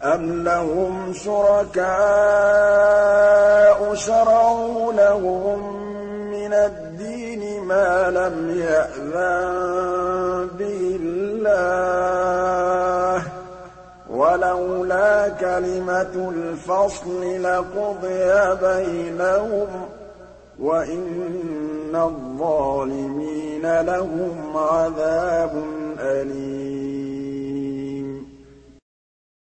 أَمْ لَهُمْ شُرَكَاءُ شَرَعُوا لَهُم مِّنَ الدِّينِ مَا لَمْ يَأْذَن بِهِ اللَّهُ ۚ وَلَوْلَا كَلِمَةُ الْفَصْلِ لَقُضِيَ بَيْنَهُمْ ۗ وَإِنَّ الظَّالِمِينَ لَهُمْ عَذَابٌ أَلِيمٌ